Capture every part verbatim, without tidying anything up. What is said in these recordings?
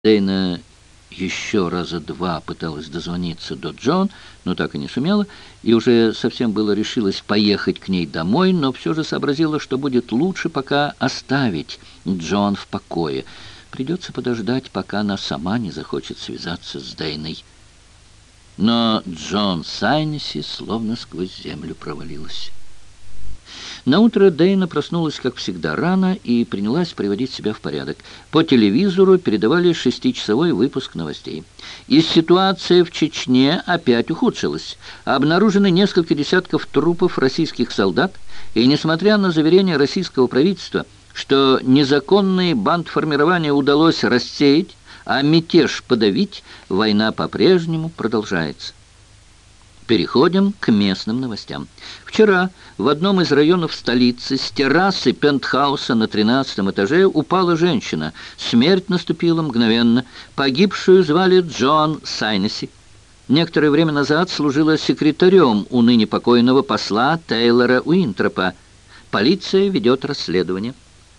Дейна еще раза два пыталась дозвониться до Джон, но так и не сумела, и уже совсем было решилась поехать к ней домой, но все же сообразила, что будет лучше пока оставить Джон в покое. Придется подождать, пока она сама не захочет связаться с Дейной. Но Джон Сайнеси словно сквозь землю провалилась. Наутро Дейна проснулась, как всегда, рано и принялась приводить себя в порядок. По телевизору передавали шестичасовой выпуск новостей. И ситуация в Чечне опять ухудшилась. Обнаружены несколько десятков трупов российских солдат, и, несмотря на заверения российского правительства, что незаконные бандформирования удалось рассеять, а мятеж подавить, война по-прежнему продолжается. Переходим к местным новостям. Вчера в одном из районов столицы с террасы пентхауса на тринадцатом этаже упала женщина. Смерть наступила мгновенно. Погибшую звали Джон Сайнеси. Некоторое время назад служила секретарем у ныне покойного посла Тейлора Уинтропа. Полиция ведет расследование.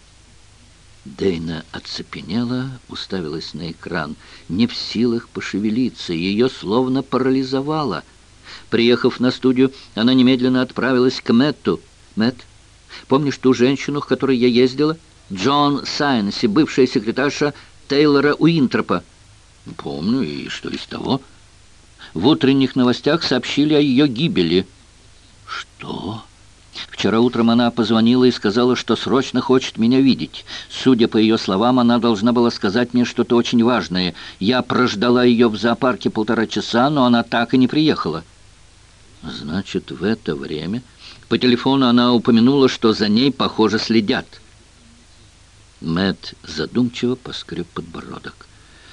Дейна оцепенела, уставилась на экран. Не в силах пошевелиться, ее словно парализовало. Приехав на студию, она немедленно отправилась к Мэтту. «Мэтт, помнишь ту женщину, к которой я ездила? Джон Сайнеси, бывшая секретарша Тейлора Уинтропа». «Помню, и что из того?» «В утренних новостях сообщили о ее гибели». «Что?» «Вчера утром она позвонила и сказала, что срочно хочет меня видеть. Судя по ее словам, она должна была сказать мне что-то очень важное. Я прождала ее в зоопарке полтора часа, но она так и не приехала». «Значит, в это время по телефону она упомянула, что за ней, похоже, следят». Мэтт задумчиво поскреб подбородок.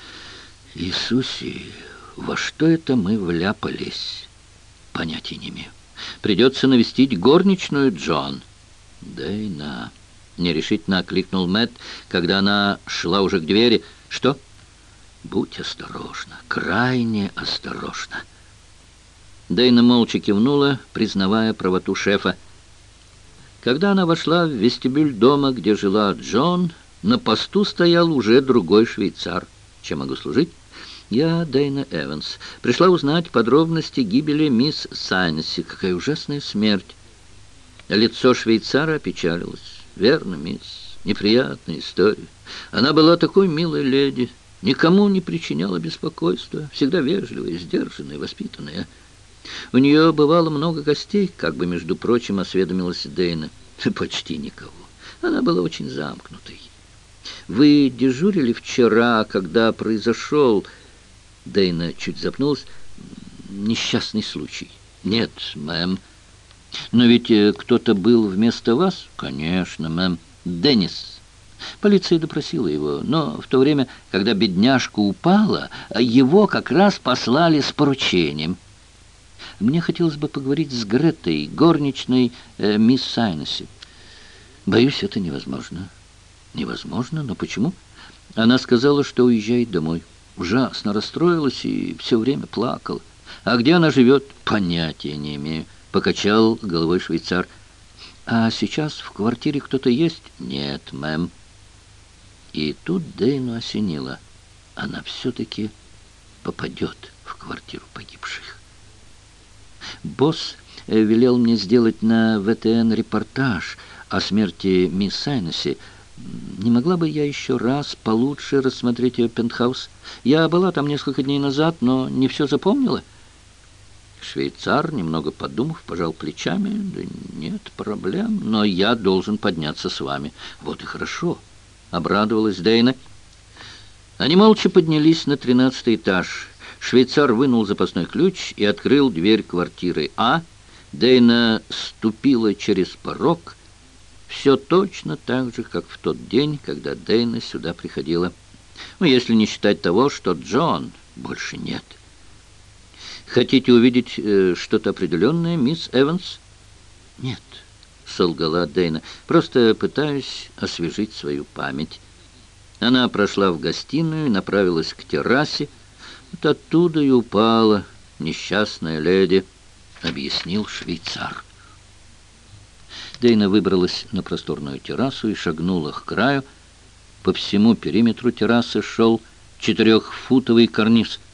«Иисусе, во что это мы вляпались? Понятия не имею. Придется навестить горничную Джон». «Дейна», — нерешительно окликнул Мэтт, когда она шла уже к двери. «Что?» «Будь осторожна, крайне осторожна». Дейна молча кивнула, признавая правоту шефа. Когда она вошла в вестибюль дома, где жила Джон, на посту стоял уже другой швейцар. «Чем могу служить?» «Я Дейна Эванс. Пришла узнать подробности гибели мисс Сайнеси. Какая ужасная смерть!» Лицо швейцара опечалилось. «Верно, мисс. Неприятная история. Она была такой милой леди, никому не причиняла беспокойства, всегда вежливая, сдержанная, воспитанная. У нее бывало много гостей, как бы, между прочим, осведомилась Дейна. Почти никого. Она была очень замкнутой. Вы дежурили вчера, когда произошел...» Дейна чуть запнулась. «Несчастный случай». «Нет, мэм». «Но ведь кто-то был вместо вас?» «Конечно, мэм. Деннис». Полиция допросила его, но в то время, когда бедняжка упала, его как раз послали с поручением. Мне хотелось бы поговорить с Гретой, горничной э, мисс Сайнеси. Боюсь, это невозможно. Невозможно? Но почему? Она сказала, что уезжает домой. Ужасно расстроилась и все время плакала. А где она живет? Понятия не имею. Покачал головой швейцар. А сейчас в квартире кто-то есть? Нет, мэм. И тут Дейну осенило. Она все-таки попадет в квартиру погибших. Босс велел мне сделать на вэ тэ эн репортаж о смерти мисс Сайнеси. Не могла бы я еще раз получше рассмотреть ее пентхаус? Я была там несколько дней назад, но не все запомнила. Швейцар, немного подумав, пожал плечами. Да нет проблем, но я должен подняться с вами. Вот и хорошо, обрадовалась Дейна. Они молча поднялись на тринадцатый этаж. Швейцар вынул запасной ключ и открыл дверь квартиры А. Дейна ступила через порог. Все точно так же, как в тот день, когда Дейна сюда приходила. Ну, если не считать того, что Джон больше нет. «Хотите увидеть э, что-то определенное, мисс Эванс?» «Нет», — солгала Дейна. «Просто пытаюсь освежить свою память». Она прошла в гостиную и направилась к террасе. Вот оттуда и упала несчастная леди, — объяснил швейцар. Дейна выбралась на просторную террасу и шагнула к краю. По всему периметру террасы шел четырехфутовый карниз.